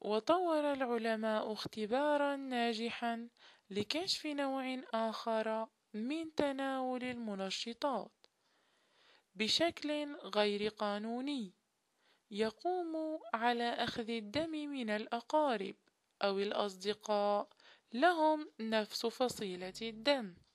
وطور العلماء اختبارا ناجحا لكشف نوع آخر من تناول المنشطات بشكل غير قانوني، يقوم على أخذ الدم من الأقارب أو الأصدقاء لهم نفس فصيلة الدم.